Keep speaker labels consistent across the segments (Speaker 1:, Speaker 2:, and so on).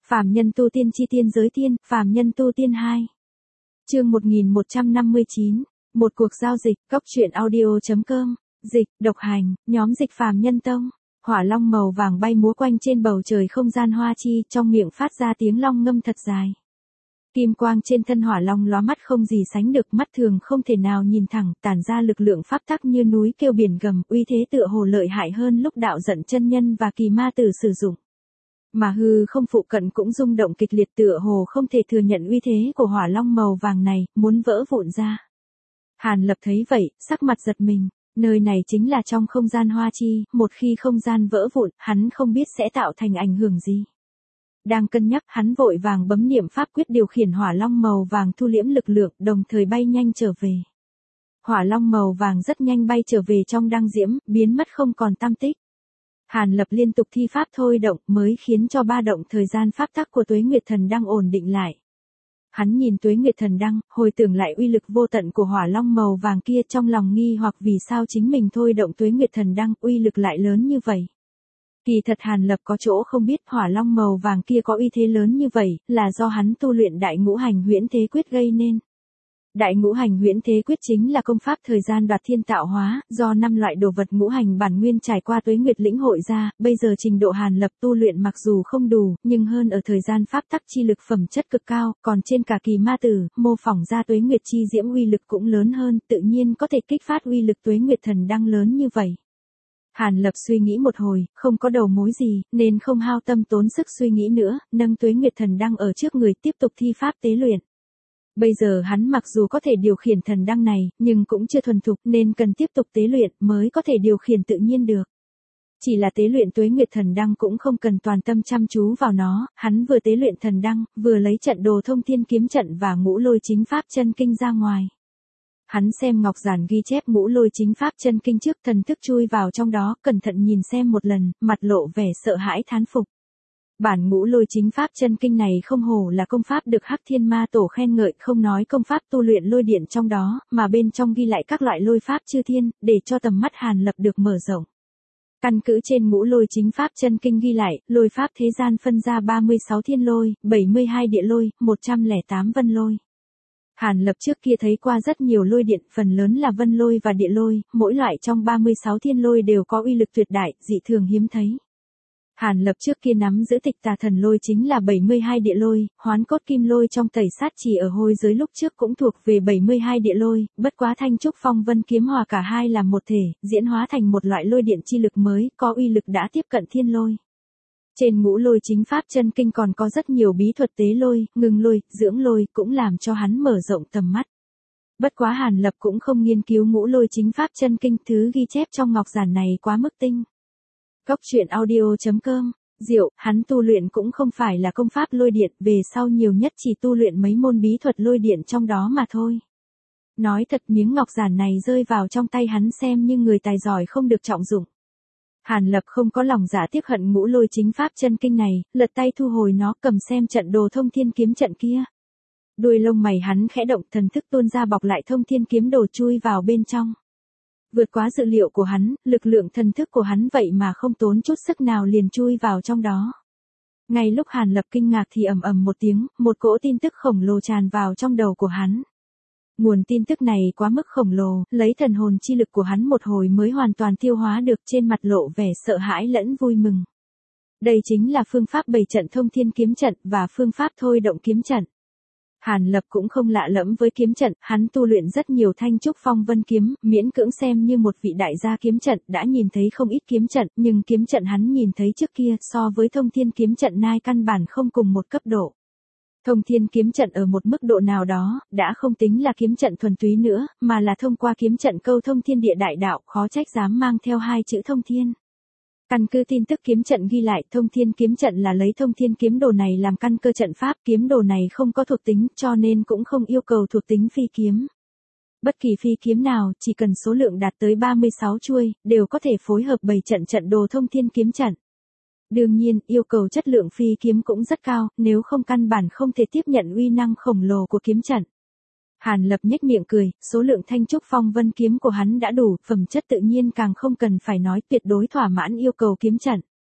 Speaker 1: Phàm nhân tu tiên chi tiên giới tiên, phàm nhân tu tiên 2. Chương 1159, một cuộc giao dịch, góc truyện audio.com, dịch, độc hành, nhóm dịch phàm nhân tông. Hỏa long màu vàng bay múa quanh trên bầu trời không gian hoa chi, trong miệng phát ra tiếng long ngâm thật dài. Kim quang trên thân hỏa long lóa mắt không gì sánh được, mắt thường không thể nào nhìn thẳng, tản ra lực lượng pháp tắc như núi kêu biển gầm, uy thế tựa hồ lợi hại hơn lúc đạo giận chân nhân và kỳ ma tử sử dụng. Mà hư không phụ cận cũng rung động kịch liệt, tựa hồ không thể thừa nhận uy thế của hỏa long màu vàng này, muốn vỡ vụn ra. Hàn Lập thấy vậy, sắc mặt giật mình, nơi này chính là trong không gian hoa chi, một khi không gian vỡ vụn, hắn không biết sẽ tạo thành ảnh hưởng gì. Đang cân nhắc, hắn vội vàng bấm niệm pháp quyết điều khiển hỏa long màu vàng thu liễm lực lượng, đồng thời bay nhanh trở về. Hỏa long màu vàng rất nhanh bay trở về trong đăng diễm, biến mất không còn tăm tích. Hàn Lập liên tục thi pháp thôi động mới khiến cho ba động thời gian pháp tắc của Tuế Nguyệt Thần Đăng ổn định lại. Hắn nhìn Tuế Nguyệt Thần Đăng, hồi tưởng lại uy lực vô tận của hỏa long màu vàng kia, trong lòng nghi hoặc vì sao chính mình thôi động Tuế Nguyệt Thần Đăng uy lực lại lớn như vậy. Kỳ thật Hàn Lập có chỗ không biết, hỏa long màu vàng kia có uy thế lớn như vậy, là do hắn tu luyện Đại Ngũ Hành Huyễn Thế Quyết gây nên. Đại Ngũ Hành Huyễn Thế Quyết chính là công pháp thời gian đoạt thiên tạo hóa, do 5 loại đồ vật ngũ hành bản nguyên trải qua Tuế Nguyệt lĩnh hội ra, bây giờ trình độ Hàn Lập tu luyện mặc dù không đủ, nhưng hơn ở thời gian pháp tắc chi lực phẩm chất cực cao, còn trên cả kỳ ma tử, mô phỏng ra Tuế Nguyệt chi diễm uy lực cũng lớn hơn, tự nhiên có thể kích phát uy lực Tuế Nguyệt Thần Đăng lớn như vậy. Hàn Lập suy nghĩ một hồi, không có đầu mối gì, nên không hao tâm tốn sức suy nghĩ nữa, nâng Tuế Nguyệt Thần Đăng ở trước người tiếp tục thi pháp tế luyện. Bây giờ hắn mặc dù có thể điều khiển thần đăng này, nhưng cũng chưa thuần thục nên cần tiếp tục tế luyện mới có thể điều khiển tự nhiên được. Chỉ là tế luyện Tuế Nguyệt Thần Đăng cũng không cần toàn tâm chăm chú vào nó, hắn vừa tế luyện thần đăng, vừa lấy trận đồ thông thiên kiếm trận và ngũ lôi chính pháp chân kinh ra ngoài. Hắn xem ngọc giản ghi chép ngũ lôi chính pháp chân kinh trước, thần thức chui vào trong đó, cẩn thận nhìn xem một lần, mặt lộ vẻ sợ hãi thán phục. Bản ngũ lôi chính pháp chân kinh này không hổ là công pháp được Hắc Thiên Ma Tổ khen ngợi, không nói công pháp tu luyện lôi điện trong đó, mà bên trong ghi lại các loại lôi pháp chư thiên, để cho tầm mắt Hàn Lập được mở rộng. Căn cứ trên ngũ lôi chính pháp chân kinh ghi lại, lôi pháp thế gian phân ra 36 thiên lôi, 72 địa lôi, 108 vân lôi. Hàn Lập trước kia thấy qua rất nhiều lôi điện, phần lớn là vân lôi và địa lôi, mỗi loại trong 36 thiên lôi đều có uy lực tuyệt đại, dị thường hiếm thấy. Hàn Lập trước kia nắm giữ Tịch Tà Thần Lôi chính là 72 địa lôi, Hoán Cốt Kim Lôi trong Tẩy Sát Chỉ ở hôi giới lúc trước cũng thuộc về 72 địa lôi, bất quá Thanh Trúc Phong Vân Kiếm hòa cả hai làm một thể, diễn hóa thành một loại lôi điện chi lực mới, có uy lực đã tiếp cận thiên lôi. Trên ngũ lôi chính pháp chân kinh còn có rất nhiều bí thuật tế lôi, ngừng lôi, dưỡng lôi, cũng làm cho hắn mở rộng tầm mắt. Bất quá Hàn Lập cũng không nghiên cứu ngũ lôi chính pháp chân kinh, thứ ghi chép trong ngọc giản này quá mức tinh. Góc truyện audio.com, diệu, hắn tu luyện cũng không phải là công pháp lôi điện, về sau nhiều nhất chỉ tu luyện mấy môn bí thuật lôi điện trong đó mà thôi. Nói thật, miếng ngọc giản này rơi vào trong tay hắn xem như người tài giỏi không được trọng dụng. Hàn Lập không có lòng dạ tiếc hận ngũ lôi chính pháp chân kinh này, lật tay thu hồi nó, cầm xem trận đồ thông thiên kiếm trận kia. Đuôi lông mày hắn khẽ động, thần thức tuôn ra bọc lại thông thiên kiếm đồ chui vào bên trong. Vượt quá dự liệu của hắn, lực lượng thần thức của hắn vậy mà không tốn chút sức nào liền chui vào trong đó. Ngay lúc Hàn Lập kinh ngạc thì ầm ầm một tiếng, một cỗ tin tức khổng lồ tràn vào trong đầu của hắn. Nguồn tin tức này quá mức khổng lồ, lấy thần hồn chi lực của hắn một hồi mới hoàn toàn tiêu hóa được, trên mặt lộ vẻ sợ hãi lẫn vui mừng. Đây chính là phương pháp bày trận thông thiên kiếm trận và phương pháp thôi động kiếm trận. Hàn Lập cũng không lạ lẫm với kiếm trận, hắn tu luyện rất nhiều Thanh Trúc Phong Vân Kiếm, miễn cưỡng xem như một vị đại gia kiếm trận, đã nhìn thấy không ít kiếm trận, nhưng kiếm trận hắn nhìn thấy trước kia so với thông thiên kiếm trận nai căn bản không cùng một cấp độ. Thông thiên kiếm trận ở một mức độ nào đó, đã không tính là kiếm trận thuần túy nữa, mà là thông qua kiếm trận câu thông thiên địa đại đạo, khó trách dám mang theo hai chữ thông thiên. Căn cứ tin tức kiếm trận ghi lại, thông thiên kiếm trận là lấy thông thiên kiếm đồ này làm căn cơ trận pháp, kiếm đồ này không có thuộc tính, cho nên cũng không yêu cầu thuộc tính phi kiếm. Bất kỳ phi kiếm nào, chỉ cần số lượng đạt tới 36 chuôi, đều có thể phối hợp bày trận đồ thông thiên kiếm trận. Đương nhiên, yêu cầu chất lượng phi kiếm cũng rất cao, nếu không căn bản không thể tiếp nhận uy năng khổng lồ của kiếm trận. Hàn Lập nhếch miệng cười, số lượng Thanh Trúc Phong Vân Kiếm của hắn đã đủ, phẩm chất tự nhiên càng không cần phải nói, tuyệt đối thỏa mãn yêu cầu kiếm trận.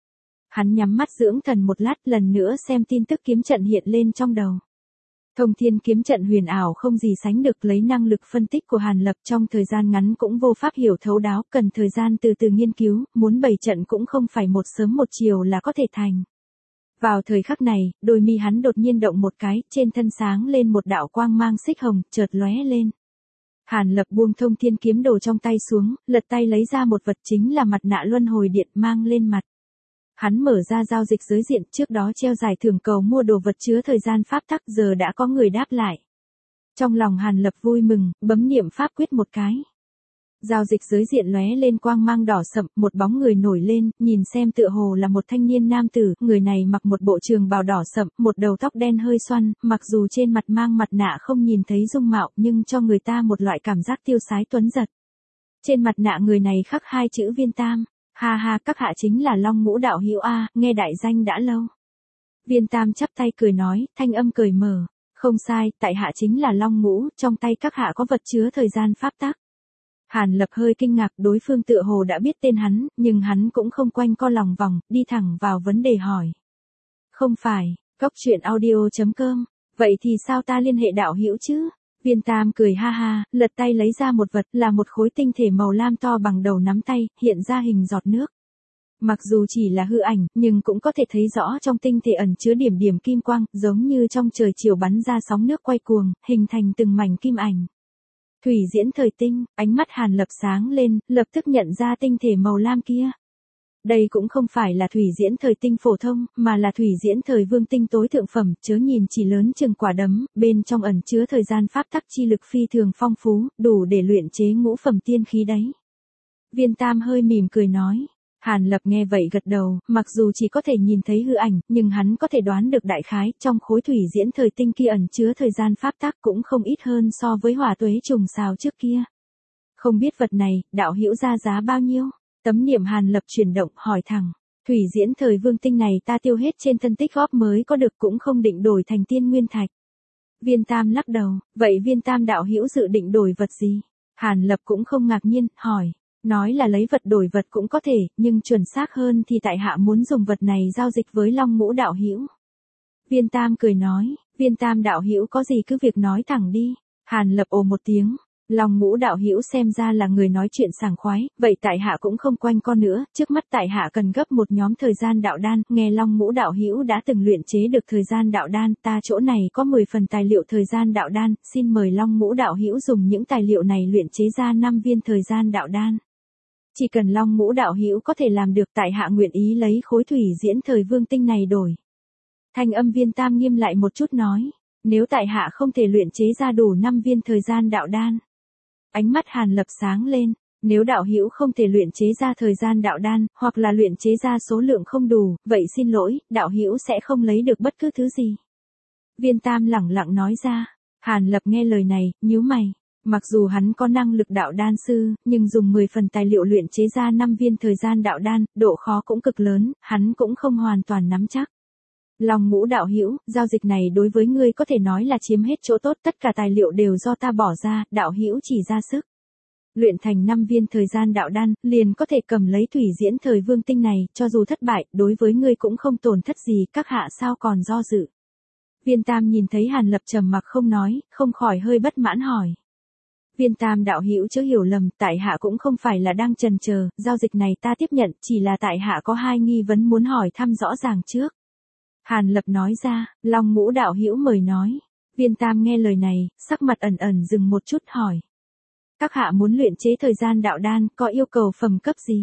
Speaker 1: Hắn nhắm mắt dưỡng thần một lát, lần nữa xem tin tức kiếm trận hiện lên trong đầu. Thông thiên kiếm trận huyền ảo không gì sánh được, lấy năng lực phân tích của Hàn Lập trong thời gian ngắn cũng vô pháp hiểu thấu đáo, cần thời gian từ từ nghiên cứu, muốn bày trận cũng không phải một sớm một chiều là có thể thành. Vào thời khắc này, đôi mi hắn đột nhiên động một cái, trên thân sáng lên một đạo quang mang xích hồng, chợt lóe lên. Hàn Lập buông thông thiên kiếm đồ trong tay xuống, lật tay lấy ra một vật, chính là mặt nạ luân hồi điện mang lên mặt. Hắn mở ra giao dịch giới diện, trước đó treo giải thưởng cầu mua đồ vật chứa thời gian pháp tắc, giờ đã có người đáp lại. Trong lòng Hàn Lập vui mừng, bấm niệm pháp quyết một cái. Giao dịch giới diện lóe lên quang mang đỏ sậm, một bóng người nổi lên, nhìn xem tựa hồ là một thanh niên nam tử, người này mặc một bộ trường bào đỏ sậm, một đầu tóc đen hơi xoăn, mặc dù trên mặt mang mặt nạ không nhìn thấy dung mạo, nhưng cho người ta một loại cảm giác tiêu sái tuấn giật. Trên mặt nạ người này khắc hai chữ Viên Tam. Ha ha, các hạ chính là Long Ngũ đạo hữu a, nghe đại danh đã lâu. Viên Tam chắp tay cười nói, thanh âm cười mở. Không sai, tại hạ chính là Long Ngũ, trong tay các hạ có vật chứa thời gian pháp tắc. Hàn Lập hơi kinh ngạc, đối phương tựa hồ đã biết tên hắn, nhưng hắn cũng không quanh co lòng vòng, đi thẳng vào vấn đề hỏi. Không phải, coctruyện.audio.com, vậy thì sao ta liên hệ đạo hữu chứ? Viên Tam cười ha ha, lật tay lấy ra một vật, là một khối tinh thể màu lam to bằng đầu nắm tay, hiện ra hình giọt nước. Mặc dù chỉ là hư ảnh, nhưng cũng có thể thấy rõ trong tinh thể ẩn chứa điểm điểm kim quang, giống như trong trời chiều bắn ra sóng nước quay cuồng, hình thành từng mảnh kim ảnh. Thủy diễn thời tinh, ánh mắt Hàn Lập sáng lên, lập tức nhận ra tinh thể màu lam kia. Đây cũng không phải là thủy diễn thời tinh phổ thông, mà là thủy diễn thời vương tinh tối thượng phẩm, chớ nhìn chỉ lớn chừng quả đấm, bên trong ẩn chứa thời gian pháp tắc chi lực phi thường phong phú, đủ để luyện chế ngũ phẩm tiên khí đấy. Viên Tam hơi mỉm cười nói. Hàn Lập nghe vậy gật đầu, mặc dù chỉ có thể nhìn thấy hư ảnh, nhưng hắn có thể đoán được đại khái, trong khối thủy diễn thời tinh kia ẩn chứa thời gian pháp tắc cũng không ít hơn so với hỏa tuế trùng xào trước kia. Không biết vật này, đạo hữu ra giá bao nhiêu? Tấm niệm Hàn Lập chuyển động, hỏi thẳng. Thủy diễn thời vương tinh này ta tiêu hết trên thân tích góp mới có được, cũng không định đổi thành tiên nguyên thạch. Viên Tam lắc đầu, vậy Viên Tam đạo hữu dự định đổi vật gì? Hàn Lập cũng không ngạc nhiên, hỏi. Nói là lấy vật đổi vật cũng có thể, nhưng chuẩn xác hơn thì tại hạ muốn dùng vật này giao dịch với Long Ngũ đạo hữu. Viên Tam cười nói, Viên Tam đạo hữu có gì cứ việc nói thẳng đi. Hàn Lập ồ một tiếng. Long Ngũ đạo hữu xem ra là người nói chuyện sảng khoái, vậy tại hạ cũng không quanh co nữa, trước mắt tại hạ cần gấp một nhóm thời gian đạo đan, nghe Long Ngũ đạo hữu đã từng luyện chế được thời gian đạo đan, ta chỗ này có 10 phần tài liệu thời gian đạo đan, xin mời Long Ngũ đạo hữu dùng những tài liệu này luyện chế ra 5 viên thời gian đạo đan. Chỉ cần Long Ngũ đạo hữu có thể làm được, tại hạ nguyện ý lấy khối thủy diễn thời vương tinh này đổi. Thanh âm Viên Tam nghiêm lại một chút nói, nếu tại hạ không thể luyện chế ra đủ 5 viên thời gian đạo đan. Ánh mắt Hàn Lập sáng lên, nếu đạo hữu không thể luyện chế ra thời gian đạo đan, hoặc là luyện chế ra số lượng không đủ, vậy xin lỗi, đạo hữu sẽ không lấy được bất cứ thứ gì. Viên Tam lẳng lặng nói ra. Hàn Lập nghe lời này, nhíu mày. Mặc dù hắn có năng lực đạo đan sư, nhưng dùng 10 phần tài liệu luyện chế ra 5 viên thời gian đạo đan, độ khó cũng cực lớn, hắn cũng không hoàn toàn nắm chắc. Long Ngũ đạo hữu, giao dịch này đối với ngươi có thể nói là chiếm hết chỗ tốt, tất cả tài liệu đều do ta bỏ ra, đạo hữu chỉ ra sức luyện thành 5 viên thời gian đạo đan, liền có thể cầm lấy thủy diễn thời vương tinh này, cho dù thất bại, đối với ngươi cũng không tổn thất gì, các hạ sao còn do dự. Viên Tam nhìn thấy Hàn Lập trầm mặc không nói, không khỏi hơi bất mãn hỏi. Viên Tam đạo hữu chớ hiểu lầm, tại hạ cũng không phải là đang chần chờ, giao dịch này ta tiếp nhận, chỉ là tại hạ có 2 nghi vấn muốn hỏi thăm rõ ràng trước. Hàn Lập nói ra, Long Ngũ đạo hữu mời nói. Viên Tam nghe lời này, sắc mặt ẩn ẩn dừng một chút hỏi. Các hạ muốn luyện chế thời gian đạo đan, có yêu cầu phẩm cấp gì?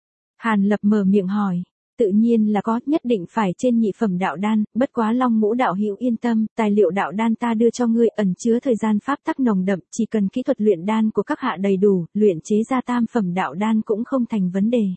Speaker 1: Hàn Lập mở miệng hỏi. Tự nhiên là có, nhất định phải trên nhị phẩm đạo đan, bất quá Long Ngũ đạo hữu yên tâm, tài liệu đạo đan ta đưa cho ngươi ẩn chứa thời gian pháp tắc nồng đậm, chỉ cần kỹ thuật luyện đan của các hạ đầy đủ, luyện chế ra tam phẩm đạo đan cũng không thành vấn đề.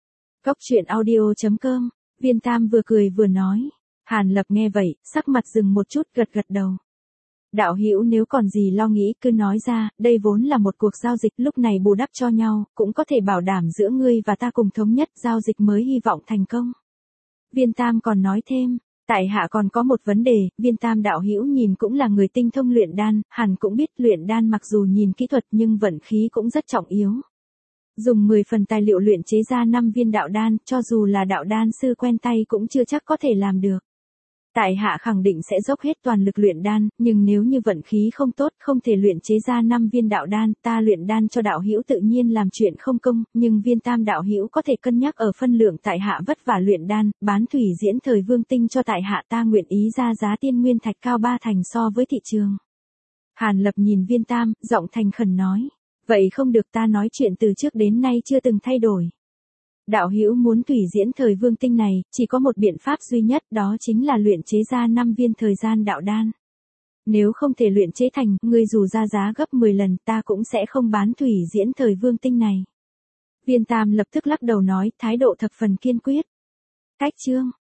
Speaker 1: Coctruyện.audio.com, Viên Tam vừa cười vừa nói. Hàn Lập nghe vậy, sắc mặt dừng một chút, gật gật đầu. Đạo hữu nếu còn gì lo nghĩ cứ nói ra, đây vốn là một cuộc giao dịch, lúc này bù đắp cho nhau, cũng có thể bảo đảm giữa ngươi và ta cùng thống nhất, giao dịch mới hy vọng thành công. Viên Tam còn nói thêm, tại hạ còn có một vấn đề, Viên Tam đạo hữu nhìn cũng là người tinh thông luyện đan, hẳn cũng biết luyện đan mặc dù nhìn kỹ thuật nhưng vận khí cũng rất trọng yếu. Dùng 10 phần tài liệu luyện chế ra 5 viên đạo đan, cho dù là đạo đan sư quen tay cũng chưa chắc có thể làm được. Tại hạ khẳng định sẽ dốc hết toàn lực luyện đan, nhưng nếu như vận khí không tốt, không thể luyện chế ra 5 viên đạo đan, ta luyện đan cho đạo hữu tự nhiên làm chuyện không công, nhưng Viên Tam đạo hữu có thể cân nhắc ở phân lượng tại hạ vất vả luyện đan, bán thủy diễn thời vương tinh cho tại hạ, ta nguyện ý ra giá tiên nguyên thạch cao 3 thành so với thị trường. Hàn Lập nhìn Viên Tam, giọng thành khẩn nói, vậy không được, ta nói chuyện từ trước đến nay chưa từng thay đổi. Đạo hữu muốn thủy diễn thời vương tinh này, chỉ có một biện pháp duy nhất, đó chính là luyện chế ra 5 viên thời gian đạo đan. Nếu không thể luyện chế thành, ngươi dù ra giá gấp 10 lần, ta cũng sẽ không bán thủy diễn thời vương tinh này. Viên Tam lập tức lắc đầu nói, thái độ thập phần kiên quyết. Cách chương